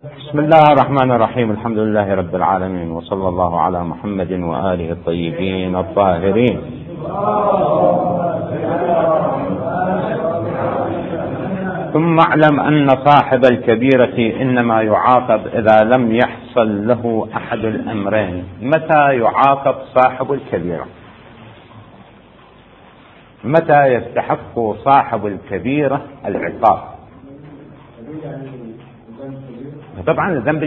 بسم الله الرحمن الرحيم. الحمد لله رب العالمين، وصلى الله على محمد وآله الطيبين الطاهرين. ثم اعلم أن صاحب الكبيرة إنما يعاقب إذا لم يحصل له أحد الأمرين. متى يعاقب صاحب الكبيرة؟ متى يستحق صاحب الكبيرة العقاب؟ طبعا الذنب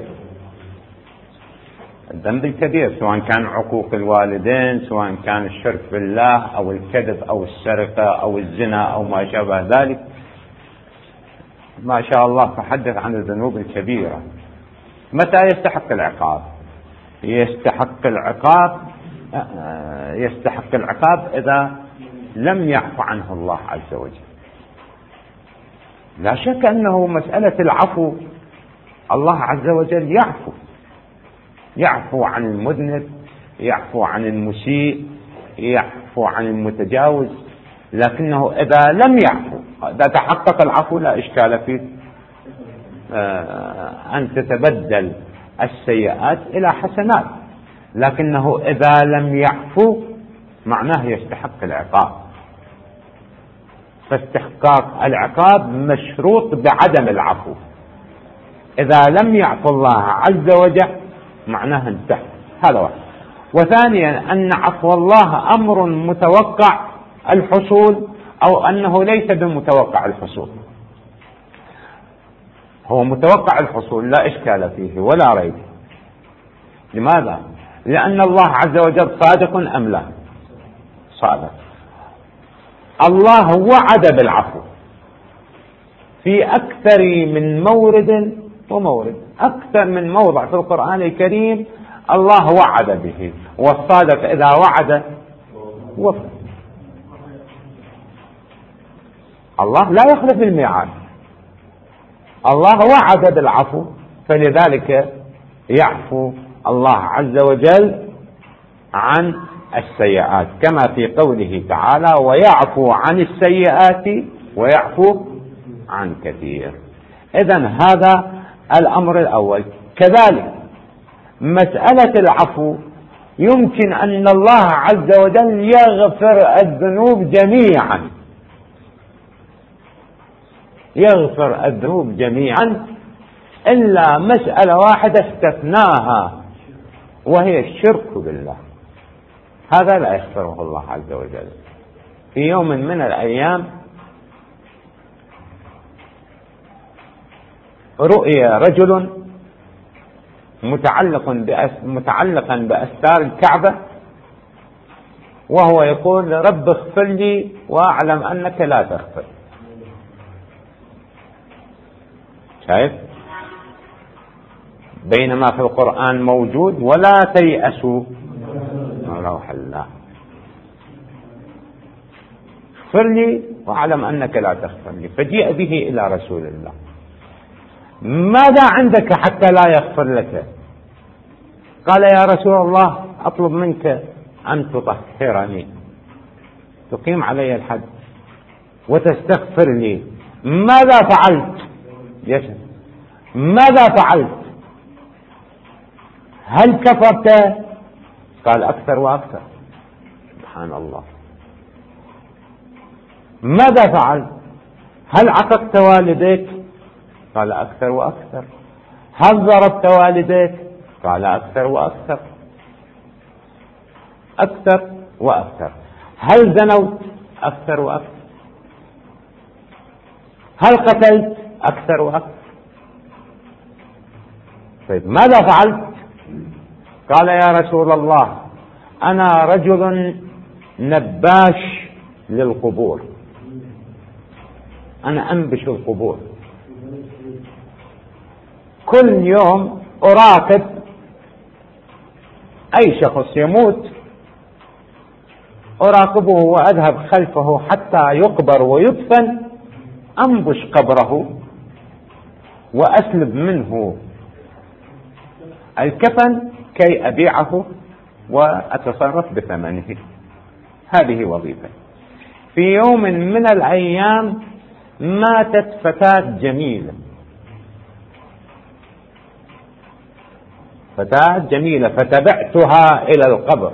الكبير سواء كان عقوق الوالدين، سواء كان الشرك بالله أو الكذب أو السرقة أو الزنا أو ما شابه ذلك. ما شاء الله تحدث عن الذنوب الكبيرة. متى يستحق العقاب؟ يستحق العقاب إذا لم يعفو عنه الله عز وجل. لا شك أنه مسألة العفو، الله عز وجل يعفو عن المذنب، يعفو عن المسيء، يعفو عن المتجاوز، لكنه إذا لم يعفو، إذا تحقق العفو لا إشكال فيه أن تتبدل السيئات إلى حسنات، لكنه إذا لم يعفو معناه يستحق العقاب. فاستحقاق العقاب مشروط بعدم العفو. إذا لم يعفو الله عز وجل معناه انتهى. هذا واحد. وثانيا أن عفو الله أمر متوقع الحصول أو أنه ليس بمتوقع الحصول. هو متوقع الحصول لا إشكال فيه ولا ريب. لماذا؟ لأن الله عز وجل صادق أم لا؟ صادق. الله وعد بالعفو في أكثر من مورد ومورد، أكثر من موضع في القرآن الكريم الله وعد به، والصادق إذا وعد وفى. الله لا يخلف الميعاد. الله وعد بالعفو، فلذلك يعفو الله عز وجل عن السيئات، كما في قوله تعالى: ويعفو عن السيئات ويعفو عن كثير. إذن هذا الأمر الأول. كذلك مسألة العفو يمكن أن الله عز وجل يغفر الذنوب جميعا، إلا مسألة واحدة استثناها، وهي الشرك بالله. هذا لا يغفره الله عز وجل. في يوم من الأيام رؤي رجل متعلقا بأستار الكعبة، وهو يقول: رب اغفر لي وأعلم أنك لا تغفر. شايف؟ بينما في القرآن موجود: ولا تيأسوا من روح الله، اغفر لي وأعلم أنك لا تغفر لي. فجيء به إلى رسول الله: ماذا عندك حتى لا يغفر لك؟ قال: يا رسول الله، أطلب منك أن تطهرني، تقيم علي الحد وتستغفر لي. ماذا فعلت؟ ماذا فعلت؟ هل كفرت؟ قال: أكثر وأكثر. سبحان الله. ماذا فعلت؟ هل عققت والديك؟ قال: أكثر وأكثر. هل ضربت والديك؟ قال: أكثر وأكثر. أكثر وأكثر. هل زنوت؟ أكثر وأكثر. هل قتلت؟ أكثر وأكثر. طيب ماذا فعلت؟ قال: يا رسول الله، أنا رجل نباش للقبور، أنا أنبش القبور، كل يوم أراقب أي شخص يموت، أراقبه وأذهب خلفه حتى يقبر ويدفن، أنبش قبره وأسلب منه الكفن كي أبيعه وأتصرف بثمنه. هذه وظيفة. في يوم من الأيام ماتت فتاة جميلة فتاة جميلة، فتبعتها إلى القبر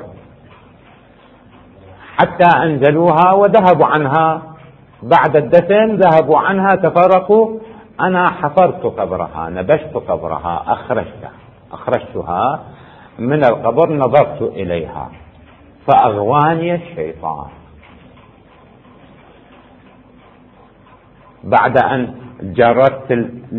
حتى أنزلوها وذهبوا عنها. بعد الدفن ذهبوا عنها، تفرقوا. أنا حفرت قبرها، نبشت قبرها، أخرجتها من القبر، نظرت إليها فأغواني الشيطان. بعد أن جردت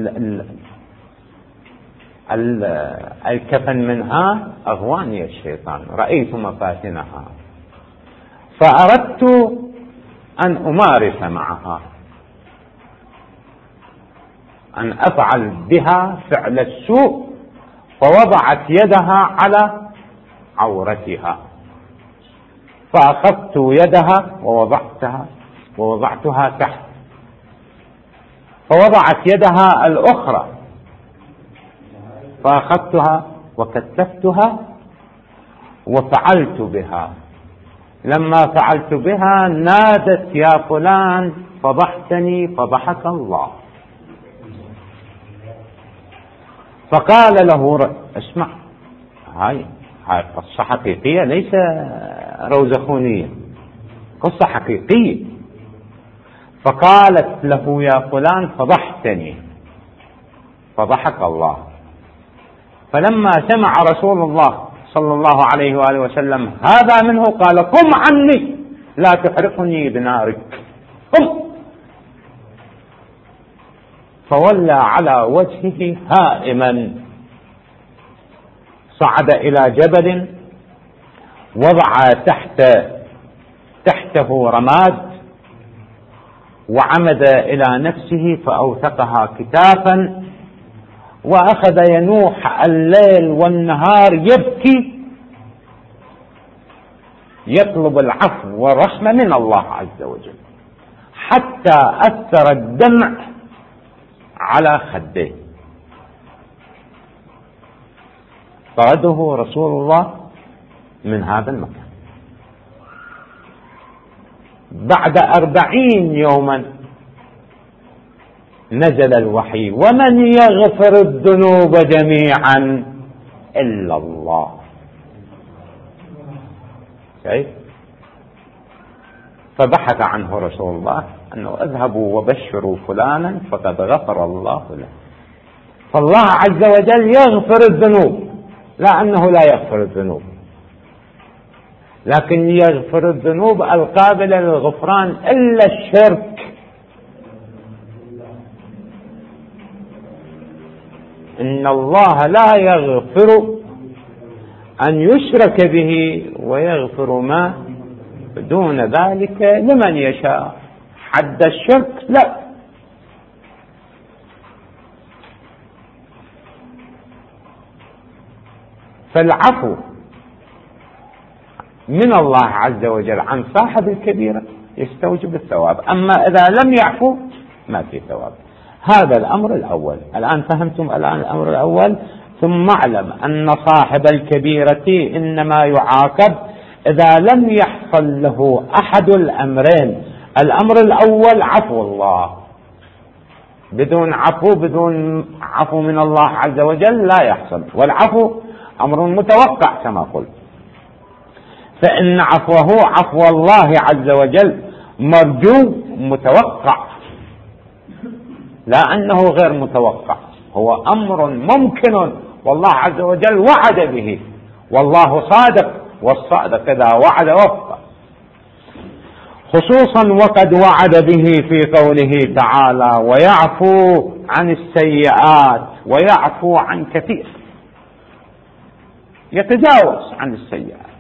الكفن منها أغواني الشيطان، رأيت مفاتنها فأردت أن أمارس معها، أن أفعل بها فعل السوء، فوضعت يدها على عورتها، فأخذت يدها ووضعتها تحت، فوضعت يدها الأخرى فأخذتها وكتفتها وفعلت بها. لما فعلت بها نادت: يا فلان فضحتني فضحك الله. فقال له: اسمع، هاي قصة حقيقية، ليس روزخونية، قصة حقيقية. فقالت له: يا فلان فضحتني فضحك الله. فلما سمع رسول الله صلى الله عليه وآله وسلم هذا منه قال: قم عني لا تحرقني بنارك، قم. فولى على وجهه هائما، صعد إلى جبل، وضع تحته رماد، وعمد إلى نفسه فأوثقها كتافا، وأخذ ينوح الليل والنهار يبكي، يطلب العفو والرحمة من الله عز وجل، حتى أثر الدمع على خديه. طرده رسول الله من هذا المكان. بعد 40 يوما نزل الوحي: ومن يغفر الذنوب جميعا إلا الله. شايف؟ فبحث عنه رسول الله أنه: اذهبوا وبشروا فلانا فقد غفر الله له. فالله عز وجل يغفر الذنوب، لا أنه لا يغفر الذنوب، لكن يغفر الذنوب القابلة للغفران إلا الشرك. إن الله لا يغفر أن يشرك به ويغفر ما دون ذلك لمن يشاء. حد الشرك لا. فالعفو من الله عز وجل عن صاحب الكبيرة يستوجب الثواب، أما إذا لم يعفو ما في ثواب. هذا الأمر الأول. الآن فهمتم الأمر الأول. ثم اعلم أن صاحب الكبيرة إنما يعاقب إذا لم يحصل له أحد الأمرين. الأمر الأول عفو الله، بدون عفو من الله عز وجل لا يحصل، والعفو أمر متوقع كما قلت. فإن عفو الله عز وجل مرجو متوقع، لا أنه غير متوقع، هو أمر ممكن، والله عز وجل وعد به، والله صادق، والصادق إذا وعد وفى، خصوصا وقد وعد به في قوله تعالى: ويعفو عن السيئات ويعفو عن كثير، يتجاوز عن السيئات.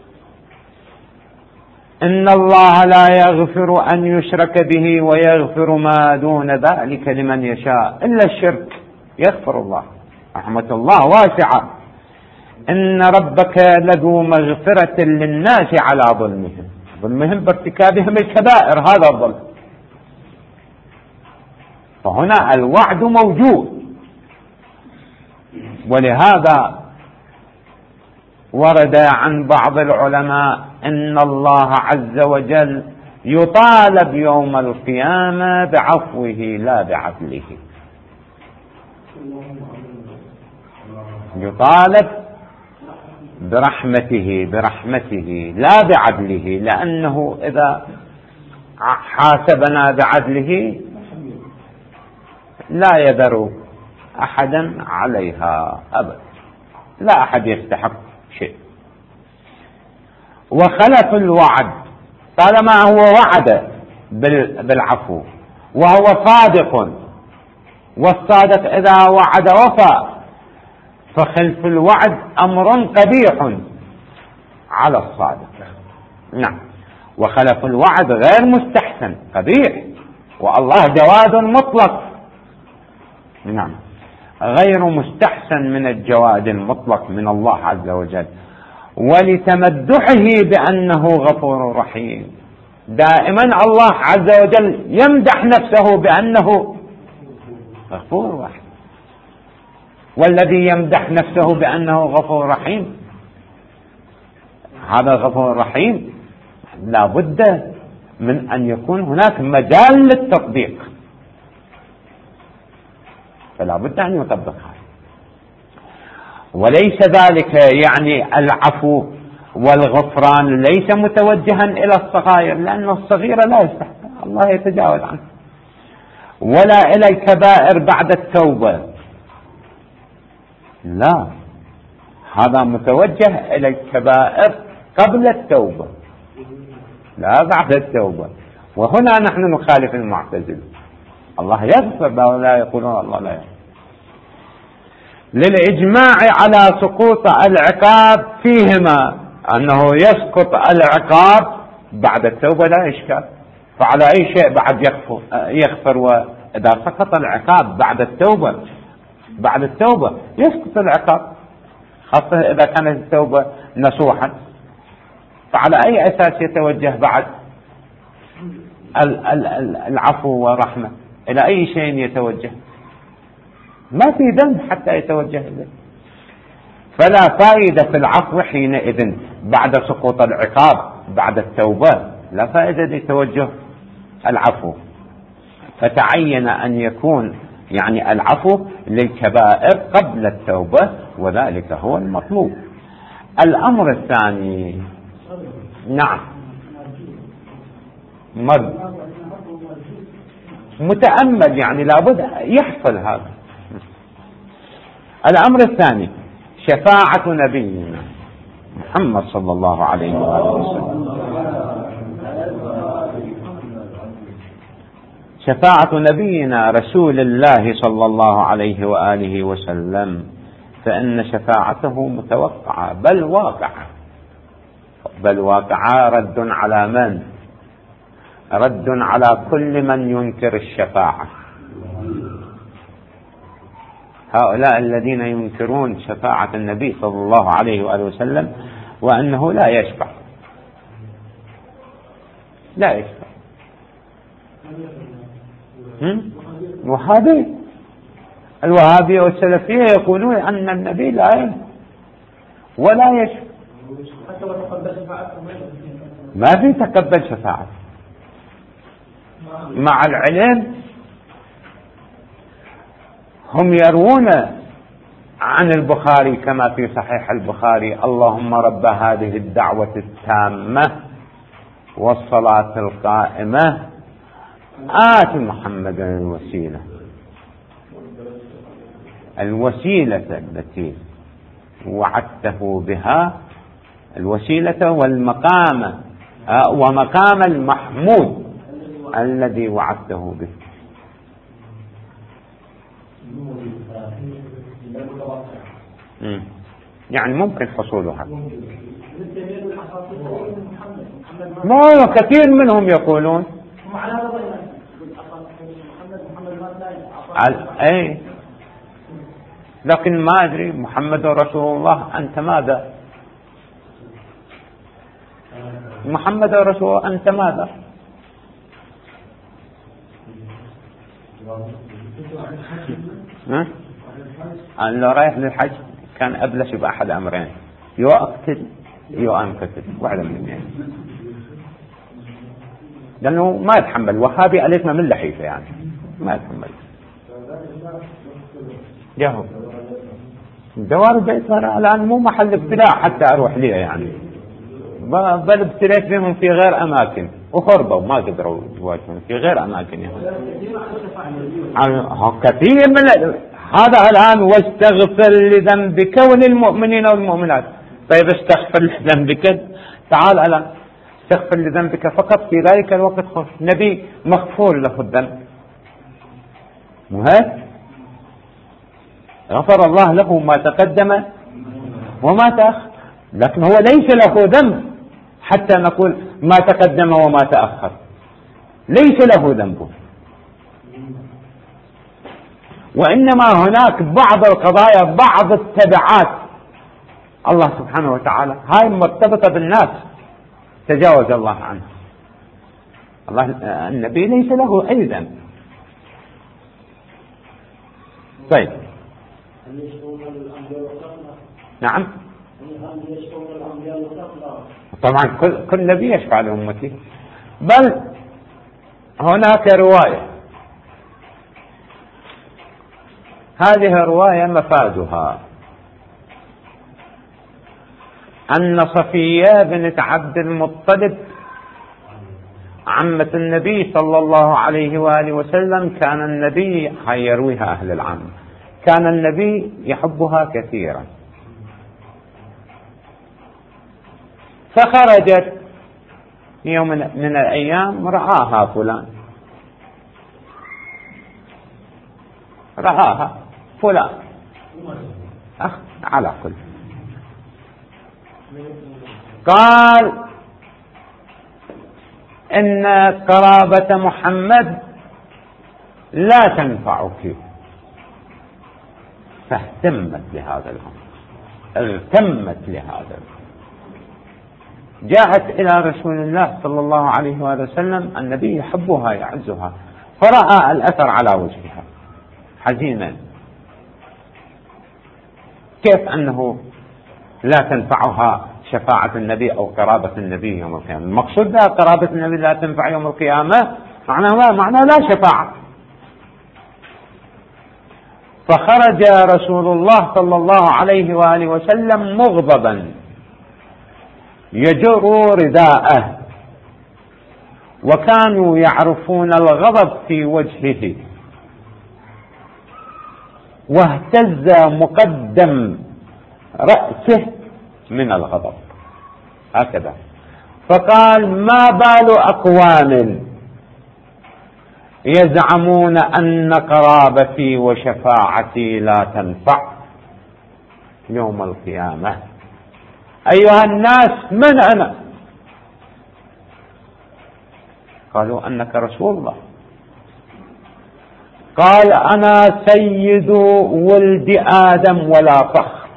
إن الله لا يغفر أن يشرك به ويغفر ما دون ذلك لمن يشاء إلا الشرك. يغفر الله، رحمة الله واسعة. إن ربك لذو مغفرة للناس على ظلمهم بارتكابهم الكبائر، هذا الظلم. فهنا الوعد موجود، ولهذا ورد عن بعض العلماء إن الله عز وجل يطالب يوم القيامة بعفوه لا بعدله. يطالب برحمته لا بعدله، لأنه إذا حاسبنا بعدله لا يذر أحدا عليها أبدا، لا أحد يستحق شيء. وخلف الوعد، طالما هو وعد بالعفو وهو صادق، والصادق إذا وعد وفى، فخلف الوعد أمر قبيح على الصادق. نعم، وخلف الوعد غير مستحسن، قبيح، والله جواد مطلق. نعم، غير مستحسن من الجواد المطلق من الله عز وجل، ولتمدحه بأنه غفور رحيم. دائما الله عز وجل يمدح نفسه بأنه غفور رحيم، والذي يمدح نفسه بأنه غفور رحيم، هذا غفور رحيم لا بد من أن يكون هناك مجال للتطبيق، فلا بد أن يطبق هذا. وليس ذلك يعني العفو والغفران ليس متوجها إلى الصغائر، لأن الصغيرة لا يستحق الله يتجاوز عنه، ولا إلى الكبائر بعد التوبة، لا، هذا متوجه إلى الكبائر قبل التوبة لا بعد التوبة. وهنا نحن نخالف المعتزلة، الله يغفر ولا يقولون الله لا يغفر، للإجماع على سقوط العقاب فيهما، أنه يسقط العقاب بعد التوبة لا إشكال، فعلى أي شيء بعد يغفر. وإذا سقط العقاب بعد التوبة يسقط العقاب، خاصة إذا كانت التوبة نصوحا، فعلى أي أساس يتوجه بعد العفو والرحمة؟ إلى أي شيء يتوجه؟ ما في ذنب حتى يتوجه إليه، فلا فائدة في العفو حينئذ بعد سقوط العقاب بعد التوبة، لا فائدة لتوجه العفو، فتعين أن يكون يعني العفو للكبائر قبل التوبة، وذلك هو المطلوب. الأمر الثاني، نعم، متأمل، يعني لابد يحصل هذا. الأمر الثاني شفاعة نبينا محمد صلى الله عليه وسلم. شفاعة نبينا رسول الله صلى الله عليه وآله وسلم، فإن شفاعته متوقعة بل واقعة. رد على من؟ رد على كل من ينكر الشفاعة، هؤلاء الذين ينكرون شفاعة النبي صلى الله عليه وآله وسلم وأنه لا يشفع. الوهابية والسلفية يقولون أن النبي لا يشفع ولا يشفع، ما في تقبل شفاعة، مع العلم هم يروون عن البخاري كما في صحيح البخاري: اللهم رب هذه الدعوة التامة والصلاة القائمة آت محمدا الوسيلة التي وعدته بها، الوسيلة والمقام ومقام المحمود الذي وعدته به. يعني ممكن حصولها، ما كثير منهم يقولون أي، لكن ما أدري محمد رسول الله أنت ماذا؟ محمد رسول الله أنت ماذا؟ أنا لو رايح للحج كان أبلش بأحد أمرين: يو أقتل يو أنقتل، واحدة من الاثنين، لأنه ما يتحمل. وهابي أليسنا من لحيفة، يعني ما يتحمل. جاهو دوار البيت الآن مو محل ابتلاء حتى أروح ليه يعني، بل ابتليت بهم في غير أماكن وخربوا ما قدروا يواجهون في غير أماكن يعني. كثير من هذا الآن واستغفر لذنبك وللمؤمنين والمؤمنات. طيب استغفر لذنبك، تعال الآن استغفر لذنبك فقط في ذلك الوقت. نبي مغفور له الذنب، مو هيك؟ غفر الله له ما تقدم وما تأخر، لكن هو ليس له ذنب حتى نقول ما تقدم وما تأخر، ليس له ذنب. وإنما هناك بعض القضايا بعض التبعات الله سبحانه وتعالى هاي مرتبطة بالناس تجاوز الله عنه. الله النبي ليس له أي ذنب. طيب نعم طبعا كل نبي يشفع لأمته، بل هناك رواية، هذه الرواية مفادها أن صفية بنت عبد المطلب عمة النبي صلى الله عليه وآله وسلم كان النبي، هاي يرويها أهل العام، كان النبي يحبها كثيرا، فخرجت يوم من الأيام رآها فلان، رآها فلان على كل قال إن قرابة محمد لا تنفعك، فاهتمت لهذا الأمر، التمت لهذا الأمر، جاءت إلى رسول الله صلى الله عليه وآله وسلم، النبي يحبها يعزها، فرأى الأثر على وجهها حزينا، كيف أنه لا تنفعها شفاعة النبي أو قرابة النبي يوم القيامة؟ المقصود لا قرابة النبي لا تنفع يوم القيامة، معناه لا شفاعة. فخرج رسول الله صلى الله عليه وآله وسلم مغضبا يجر رداءه، وكانوا يعرفون الغضب في وجهه، واهتز مقدم رأسه من الغضب هكذا، فقال ما بال أقوام يزعمون أن قرابتي وشفاعتي لا تنفع يوم القيامة، أيها الناس من أنا؟ قالوا أنك رسول الله. قال أنا سيد ولد آدم ولا فخر،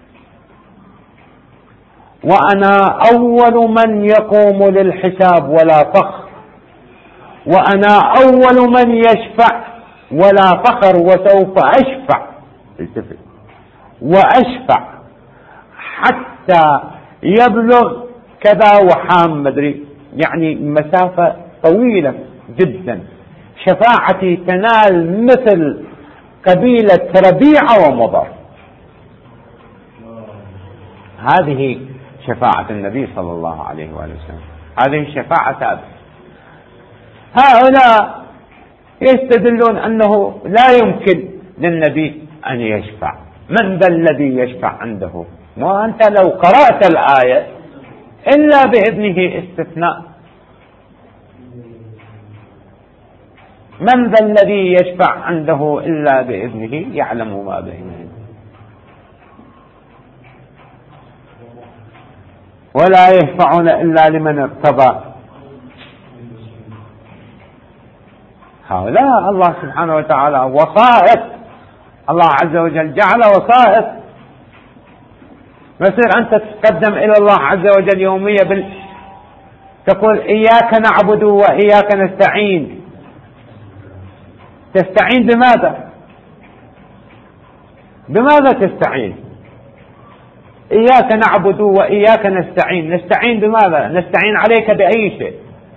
وأنا أول من يقوم للحساب ولا فخر، وأنا أول من يشفع ولا فخر، وسوف أشفع، التفت، وأشفع حتى يبلغ كذا وحام مدري، يعني مسافة طويلة جدا، شفاعتي تنال مثل قبيلة ربيعة ومضر. هذه شفاعة النبي صلى الله عليه وآله وسلم، هذه الشفاعة ثابتة. هؤلاء يستدلون أنه لا يمكن للنبي أن يشفع، من ذا الذي يشفع عنده؟ وأنت لو قرأت الآية إلا بإذنه استثناء، من ذا الذي يشفع عنده إلا بإذنه يعلم ما بين، ولا يشفعون إلا لمن ارتضى. هؤلاء الله سبحانه وتعالى وصائف، الله عز وجل جعل وصائف، يصير أنت تتقدم إلى الله عز وجل يوميا تقول إياك نعبد وإياك نستعين. تستعين بماذا؟ بماذا تستعين؟ إياك نعبد وإياك نستعين، نستعين بماذا؟ نستعين عليك بأي شيء،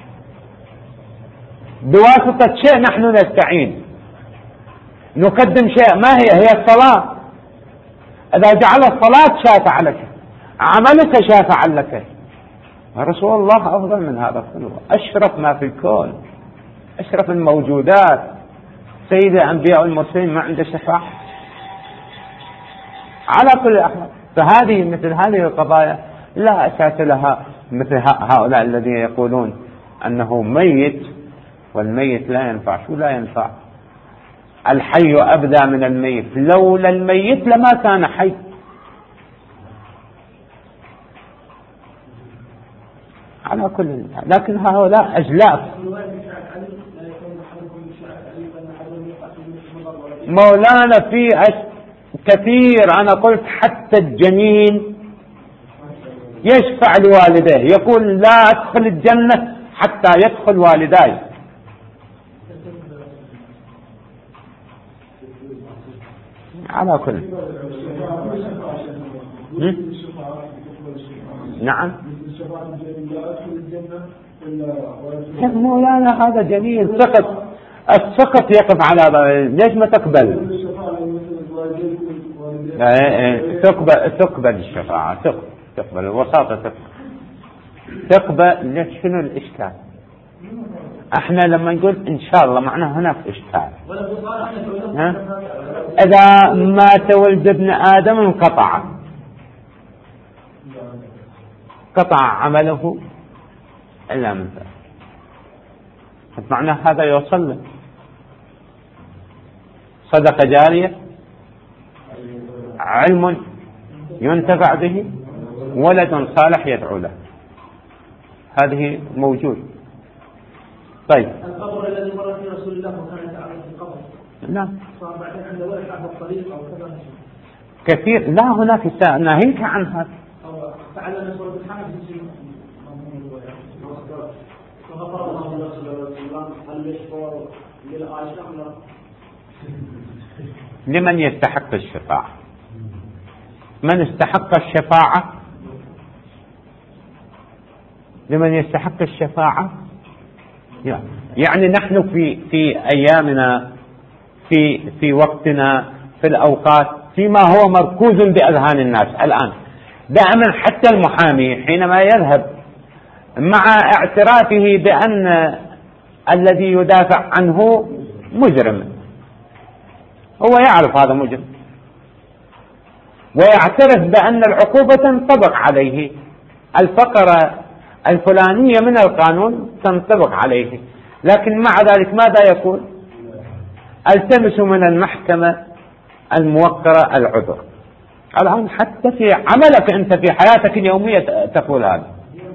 بواسطة شيء نحن نستعين، نقدم شيء، ما هي الصلاة. إذا جعل الصلاة شافع لك، عملك شافع لك. رسول الله أفضل من هذا كله، أشرف ما في الكون، أشرف الموجودات، سيد الأنبياء والمرسلين، ما عنده شفاعة على كل الأحوال. فهذه مثل هذه القضايا لا أساس لها، مثل هؤلاء الذين يقولون أنه ميت والميت لا ينفع. شو لا ينفع؟ الحي أبدى من الميت، لولا الميت لما كان حي. على كل، لكن هؤلاء أجلاف. مولانا في كثير، أنا قلت حتى الجنين يشفع لوالديه، يقول لا أدخل الجنة حتى يدخل والداي. على كل. نعم مولانا هذا جميل. السقط يقف على ليش ما تقبل؟ تقبل الشفاعة، تقبل الوساطة، تقبل. ليش؟ شنو الإشكال؟ احنا لما نقول ان شاء الله معناه هناك إشكال. إذا مات ولد ابن آدم انقطع عمله إلا من ذلك، معناه هذا يوصل له صدقة جارية، علم ينتفع به، ولد صالح يدعو له، هذه موجود. طيب القبر الذي مر في رسول الله وكان يتعرض في القبر، نعم، صار بعدين عنده ولد عبد الطريق أو كذا كثير. لا هناك ناهيك عن هذا. تعلم سورة الحمد وغفر الله له صلى الله عليه وسلم. هل يشفع للعائشة أم لا؟ لمن يستحق الشفاعة؟ من استحق الشفاعة؟ لمن يستحق الشفاعة؟ يعني نحن في أيامنا، في وقتنا، في الأوقات، فيما هو مركوز بأذهان الناس الآن دائما، حتى المحامي حينما يذهب مع اعترافه بأن الذي يدافع عنه مجرم، هو يعرف هذا مجرم ويعترف بأن العقوبة تنطبق عليه، الفقرة الفلانية من القانون تنطبق عليه، لكن مع ذلك ماذا يقول؟ التمس من المحكمة الموقرة العذر. الآن حتى في عملك أنت في حياتك اليومية تقول هذا.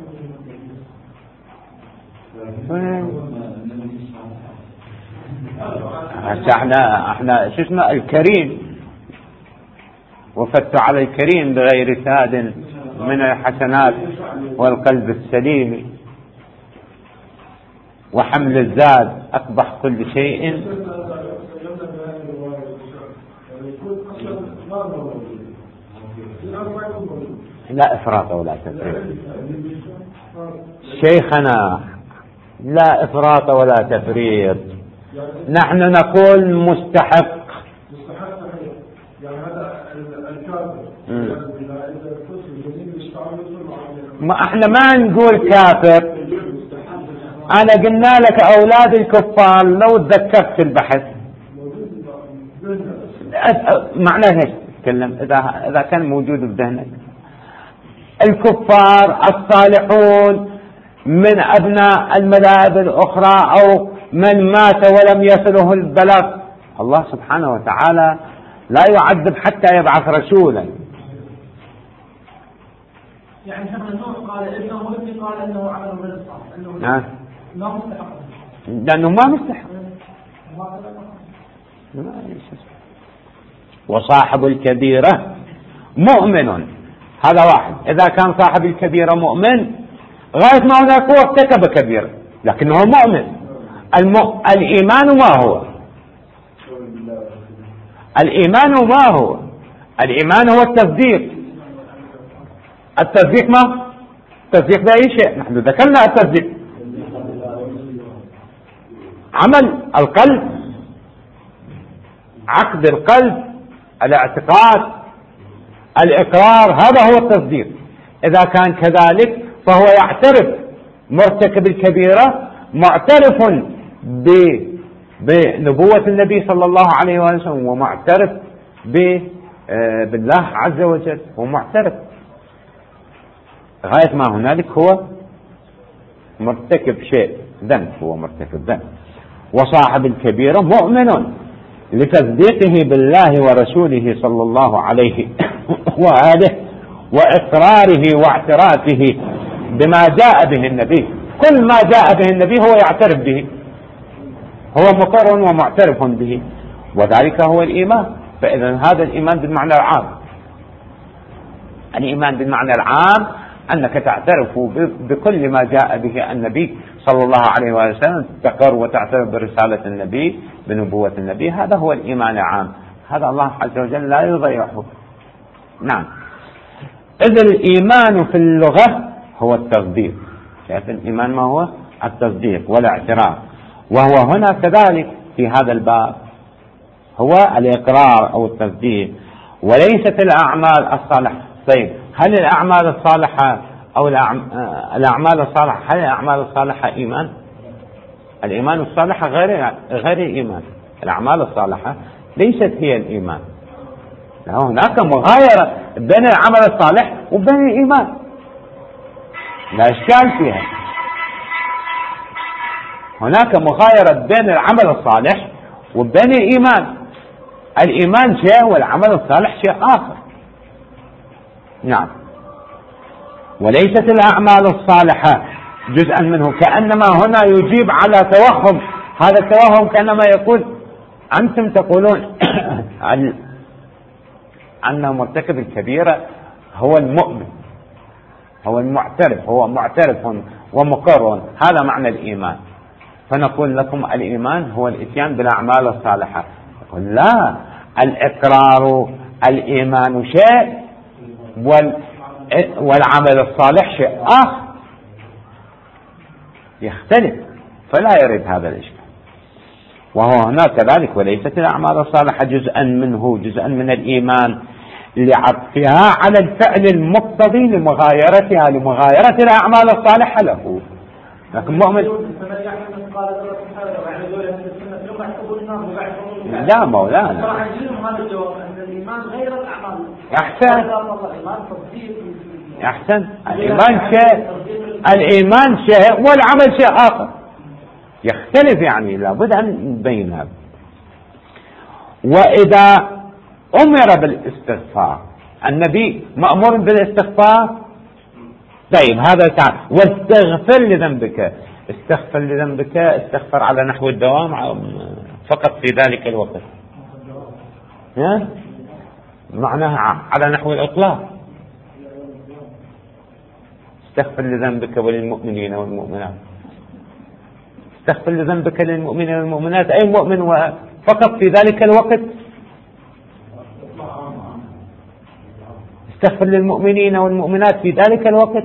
احنا شو اسمه الكريم، وفدت على الكريم بغير ساد من الحسنات والقلب السليم وحمل الزاد أقبح كل شيء. لا إفراط ولا تفريط شيخنا، لا إفراط ولا تفريط، نحن نقول مستحق. ما احنا ما نقول كافر، انا قلنا لك اولاد الكفار لو تذكرت البحث معناه ايش تتكلم اذا كان موجود بذهنك. الكفار الصالحون من ابناء المذاهب الاخرى او من مات ولم يصله البلاغ، الله سبحانه وتعالى لا يعذب حتى يبعث رسولا. يعني شيخنا نوح قال ابنه وابني قال انه عمل غير صالح، انه ما مستحق، لانه ما مستحق. وصاحب الكبيرة مؤمن، هذا واحد. إذا كان صاحب الكبيرة مؤمن غاية ما هناك هو ارتكب كبيرة لكنه مؤمن. الإيمان ما هو؟ الإيمان ما هو؟ الإيمان هو التصديق. التصديق ما؟ التصديق بأي شيء، نحن ذكرنا التصديق عمل القلب، عقد القلب، الاعتقاد، الإقرار هذا هو التصديق. إذا كان كذلك فهو يعترف، مرتكب الكبيرة معترف بنبوة النبي صلى الله عليه وسلم، ومعترف بالله عز وجل، ومعترف غاية ما هنالك هو مرتكب شيء ذنب، هو مرتكب ذنب. وصاحب الكبيرة مؤمن لتصديقه بالله ورسوله صلى الله عليه وآله، وإقراره واعترافه بما جاء به النبي. كل ما جاء به النبي هو يعترف به، هو مقر ومعترف به، وذلك هو الإيمان. فإذا هذا الإيمان بالمعنى العام. الإيمان بالمعنى العام أنك تعترف بكل ما جاء به النبي صلى الله عليه وسلم، تقر وتعترف برسالة النبي، بنبوة النبي. هذا هو الإيمان العام، هذا الله عز وجل لا يضيعه. نعم. إذا الإيمان في اللغة هو التصديق. شايف الإيمان ما هو؟ التصديق والاعتراف. وهو هنا كذلك في هذا الباب هو الإقرار أو التصديق، وليست الأعمال الصالحة. طيب، هل الأعمال الصالحة أو الأعمال الصالحة، هل الأعمال الصالحة إيمان؟ الإيمان الصالحة غير الإيمان. الأعمال الصالحة ليست هي الإيمان. هناك مغايرة بين العمل الصالح وبين الإيمان، لا إشكال فيها. هناك مغايرة بين العمل الصالح وبين الإيمان. الإيمان شيء والعمل الصالح شيء آخر. نعم. وليست الأعمال الصالحة جزءا منه، كأنما هنا يجيب على توهم. هذا التوهم كأنما يقول أنتم تقولون أن مرتكب الكبيرة هو المؤمن، هو المعترف، هو معترف ومقر. هذا معنى الإيمان. فنقول لكم الإيمان هو الإتيان بالأعمال الصالحة. يقول لا، الإقرار الإيمان شيء والعمل الصالح شيء آخر، يختلف. فلا يرد هذا الإشكال. وهو هنا كذلك، وليست الأعمال الصالحة جزءا منه، جزءا من الإيمان، لعطفها على الفعل المقتضي لمغايرة الأعمال الصالحة له. لكن مؤمن لا مولانا، أحسن. الإيمان شيء والعمل شيء آخر، يختلف. يعني لابد أن نبين هذا. وإذا أمر بالاستغفار، النبي مأمور بالاستغفار. طيب، هذا تعالى واستغفر لذنبك. استغفر لذنبك، استغفر على نحو الدوام فقط في ذلك الوقت، معناها على نحو الإطلاق. استغفر لذنبك وللمؤمنين والمؤمنات. استغفر لذنبك للمؤمنين والمؤمنات، أي مؤمن فقط في ذلك الوقت؟ استغفر للمؤمنين والمؤمنات في ذلك الوقت،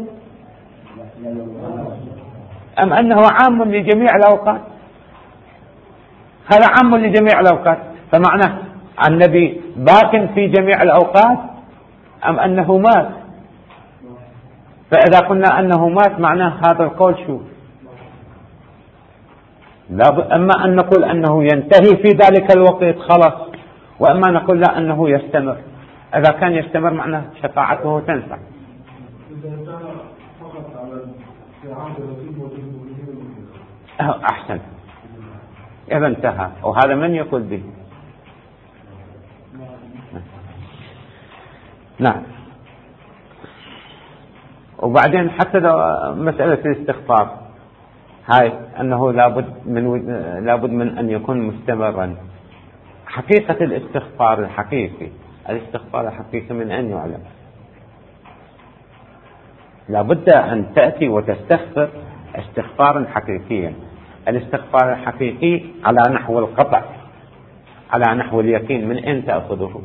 أم أنه عام لجميع الأوقات؟ هذا عام لجميع الأوقات. فمعنى النبي باق في جميع الأوقات أم أنه مات؟ فإذا قلنا أنه مات معناه هذا القول شو؟ أما أن نقول أنه ينتهي في ذلك الوقت خلاص، وأما نقول لا أنه يستمر. إذا كان يستمر معناه شفاعته تنفع. أحسن، إذا انتهى. وهذا من يقول به؟ نعم. وبعدين حتى مسألة الاستغفار هاي أنه لابد من أن يكون مستمرا. حقيقة الاستغفار الحقيقي، الاستغفار الحقيقي من أن يعلم؟ لابد أن تأتي وتستغفر استغفارا حقيقيا. الاستغفار الحقيقي على نحو القطع، على نحو اليقين. من أين تأخذه؟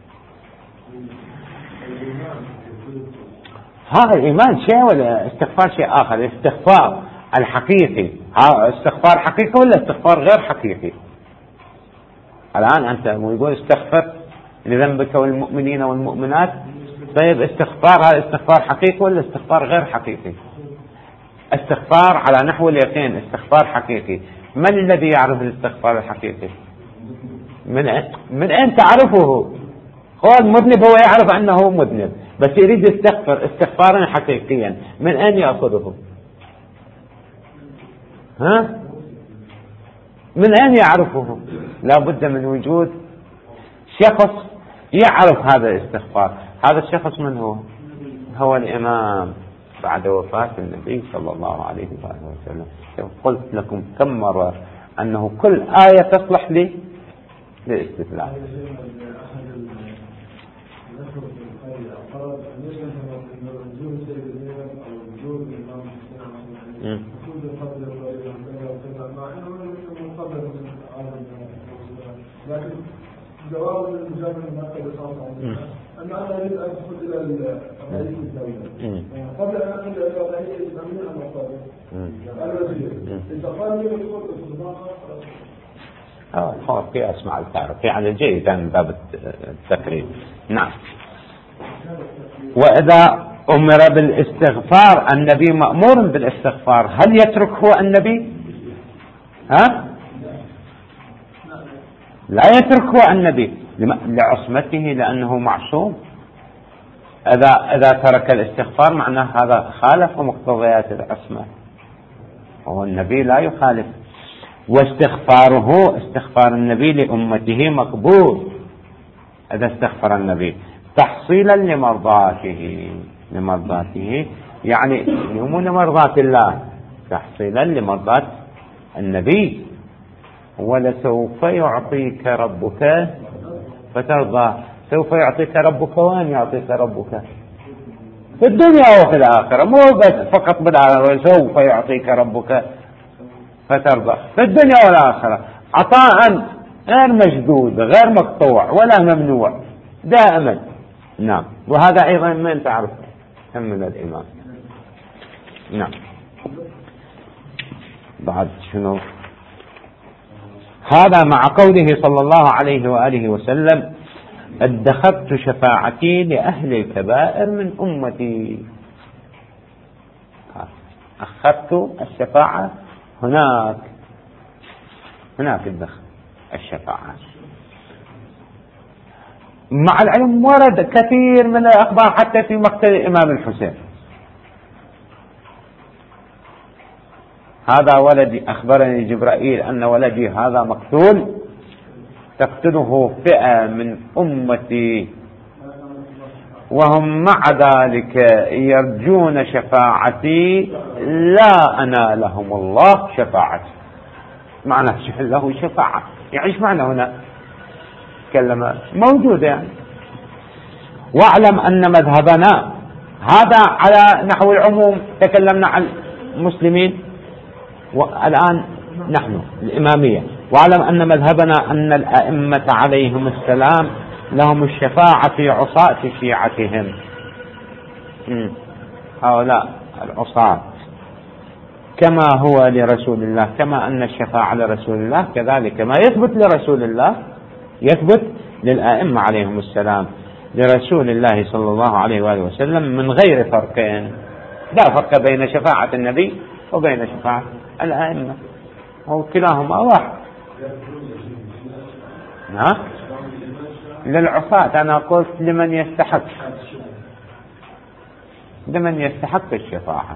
هذا الإيمان شيء والاستغفار شيء آخر. الاستغفار الحقيقي، استغفار حقيقي ولا استغفار غير حقيقي؟ الآن أنت يقول استغفر لذنبك والمؤمنين والمؤمنات، طيب استغفار، هذا استغفار حقيقي ولا استغفار غير حقيقي؟ استغفار على نحو اليقين، استغفار حقيقي. من الذي يعرف الاستغفار الحقيقي؟ من أين تعرفه؟ هو المذنب هو يعرف أنه مذنب، بس يريد يستغفر استغفارا حقيقيا، من أين يأخذه؟ ها؟ من أين يعرفه؟ لا بد من وجود شخص يعرف هذا الاستغفار. هذا الشخص من هو؟ هو الإمام بعد وفاة النبي صلى الله عليه وسلم. قلت لكم كم مرة أنه كل آية تصلح لي للاستدلال. لكن جواب المجامل المركز أن أنا أريد أن أدخل إلى رئيس الدولة قبل أن أدخل إلى رئيس الأمين المرتبط الوزير إذا قال لي هو قياس مع الفارق، يعني جيدا من باب التقريب. نعم. وإذا أمر بالاستغفار، النبي مأمور بالاستغفار، هل يترك هو النبي؟ ها؟ لا يترك هو النبي لعصمته، لأنه معصوم. إذا ترك الاستغفار معناه هذا خالف مقتضيات العصمة، وهو النبي لا يخالف. واستغفاره، استغفار النبي لأمته مقبول إذا استغفر النبي تحصيلا لمرضاته، يعني مو لمرضاة الله، تحصيلا لمرضاة النبي. ولسوف يعطيك ربك فترضى. سوف يعطيك ربك، وين يعطيك ربك؟ في الدنيا وفي الآخرة، مو بس فقط بالآخرة. سوف يعطيك ربك فترضى في الدنيا والآخرة، عطاء غير مشدود غير مقطوع ولا ممنوع دائما. نعم. وهذا أيضا من تعرف من الإمام. نعم. بعد شنو؟ هذا مع قوله صلى الله عليه وآله وسلم: ادخرت شفاعتي لأهل الكبائر من أمتي. أخرت الشفاعة هناك الدخل الشفاعة. مع العلم ورد كثير من الأخبار حتى في مقتل الإمام الحسين. هذا ولدي، أخبرني جبرائيل أن ولدي هذا مقتول، تقتله فئة من أمتي وهم مع ذلك يرجون شفاعتي لا أنالهم الله شفاعتي. معنى له شفاعة، يعني ايش معنى هنا؟ تكلم موجودة يعني. واعلم أن مذهبنا هذا على نحو العموم، تكلمنا عن المسلمين والآن نحن الإمامية. واعلم أن مذهبنا أن الأئمة عليهم السلام لهم الشفاعة في عصاة شيعتهم. هؤلاء العصاة كما هو لرسول الله، كما أن الشفاعة لرسول الله كذلك ما يثبت لرسول الله يثبت للأئمة عليهم السلام لرسول الله صلى الله عليه وآله وسلم من غير فرقين. لا فرق بين شفاعة النبي وبين شفاعة الأئمة، وكلاهما واحد. للعصاة أنا قلت لمن يستحق الشفاعة.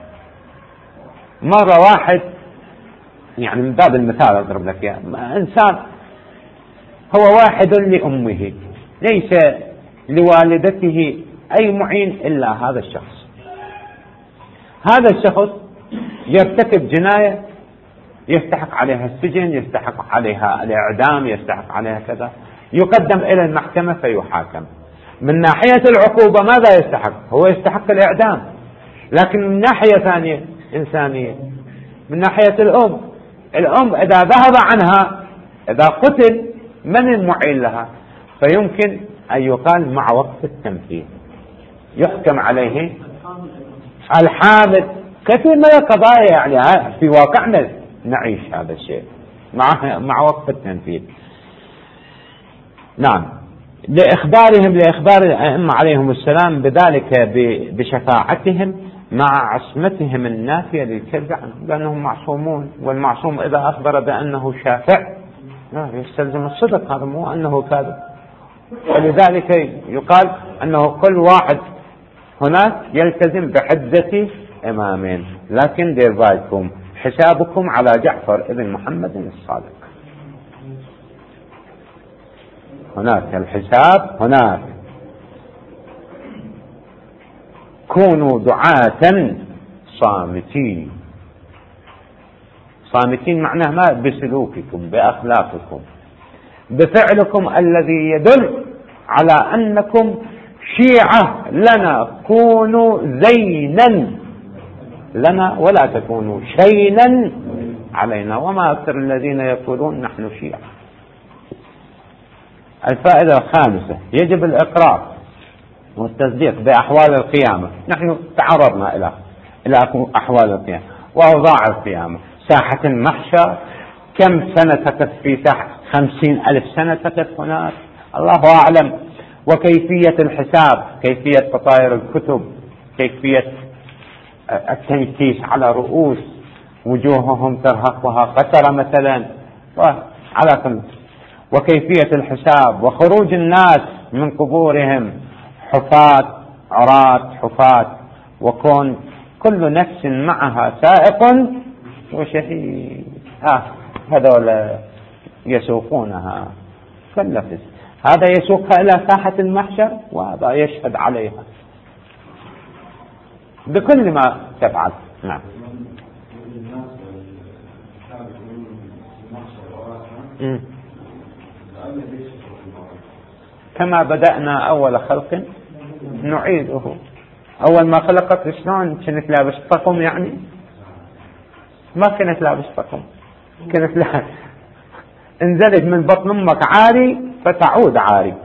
مرة واحد، يعني من باب المثال أضرب لك يعني، إنسان هو واحد لأمه ليس لوالدته أي معين إلا هذا الشخص. هذا الشخص يرتكب جناية يستحق عليها السجن، يستحق عليها الإعدام، يستحق عليها كذا، يقدم إلى المحكمة فيحاكم. من ناحية العقوبة ماذا يستحق؟ هو يستحق الإعدام، لكن من ناحية ثانية إنسانية، من ناحية الأم إذا ذهب عنها، إذا قتل، من المعين لها؟ فيمكن أن يقال مع وقت التنفيذ يحكم عليه الحامل. كثير من القضايا يعني في واقعنا نعيش هذا الشيء مع وقت التنفيذ. نعم. لإخبار الأئمة عليهم السلام بذلك بشفاعتهم مع عصمتهم النافية للكذب عنهم، لأنهم معصومون، والمعصوم إذا أخبر بأنه شافع لا يستلزم الصدق، هذا مو أنه كاذب. ولذلك يقال أنه كل واحد هناك يلتزم بحجة إمامين، لكن دير بالكم حسابكم على جعفر ابن محمد الصادق. هناك الحساب، هناك كونوا دعاة صامتين. صامتين معناه ما بسلوككم، بأخلاقكم، بفعلكم الذي يدل على أنكم شيعة لنا. كونوا زينا لنا ولا تكونوا شينا علينا، وما أكثر الذين يقولون نحن شيعة. الفائدة الخامسة، يجب الإقرار والتصديق بأحوال القيامة. نحن تعرضنا إلى أحوال القيامة وأوضاع القيامة. ساحة المحشر كم سنة تقف في ساحة؟ 50,000 سنة تقف هناك، الله أعلم. وكيفية الحساب، كيفية تطاير الكتب، كيفية التنكيس على رؤوس وجوههم ترهقها قترة مثلا، على كل، وكيفية الحساب وخروج الناس من قبورهم حفاة عراة حفاة، وكون كل نفس معها سائق وشهيد. هذول يسوقونها كل نفس، هذا يسوقها إلى ساحة المحشر وهذا يشهد عليها بكل ما تفعل. نعم. كما بدأنا أول خلق نعيده. أول ما خلقت شلون كنت لابس طقم؟ يعني ما كنت لابس طقم، كنت انزلت من بطن أمك عاري فتعود عاري.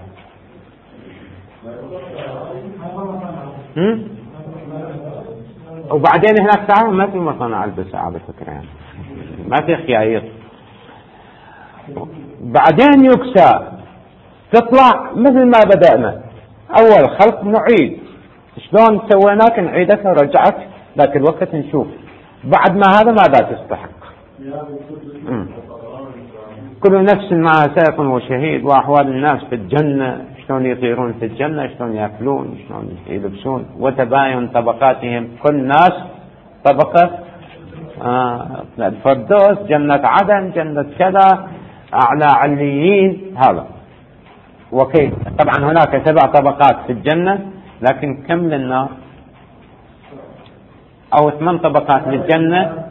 وبعدين هناك تعال ما في مصنع البس على فكرة، يعني ما في خيايط. بعدين يكسى تطلع مثل ما بدأنا أول خلق نعيد. شلون سويناك نعيدك ورجعك ذاك الوقت نشوف بعد ما هذا ماذا تستحق. كل نفس معها سائق وشهيد. وأحوال الناس في الجنة، شلون يطيرون في الجنة، شلون يأكلون، شلون يلبسون، وتباين طبقاتهم. كل ناس طبقة الفردوس، جنة عدن، جنة كذا، أعلى عليين. هذا وكيف طبعا هناك 7 طبقات في الجنة، لكن كم للنار؟ أو 8 طبقات للجنة.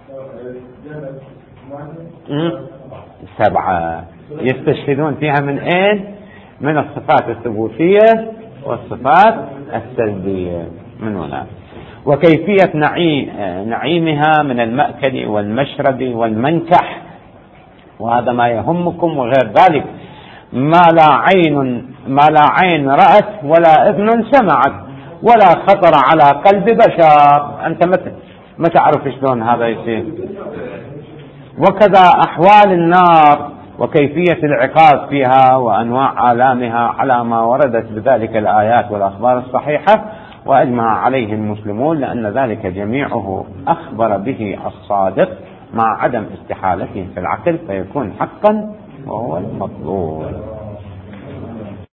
7 يستشهدون فيها من ايه؟ من الصفات الثبوتية والصفات السلبية من هنا. وكيفية نعيمها من المأكل والمشرب والمنكح، وهذا ما يهمكم. وغير ذلك ما لا عين رأت ولا أذن سمعت ولا خطر على قلب بشر. أنت ما تعرف شلون هذا يصير. وكذا أحوال النار وكيفية العقاب فيها وأنواع آلامها على ما وردت بذلك الآيات والأخبار الصحيحة، وأجمع عليه المسلمون، لأن ذلك جميعه أخبر به الصادق مع عدم استحالته في العقل، فيكون حقا وهو المطلوب.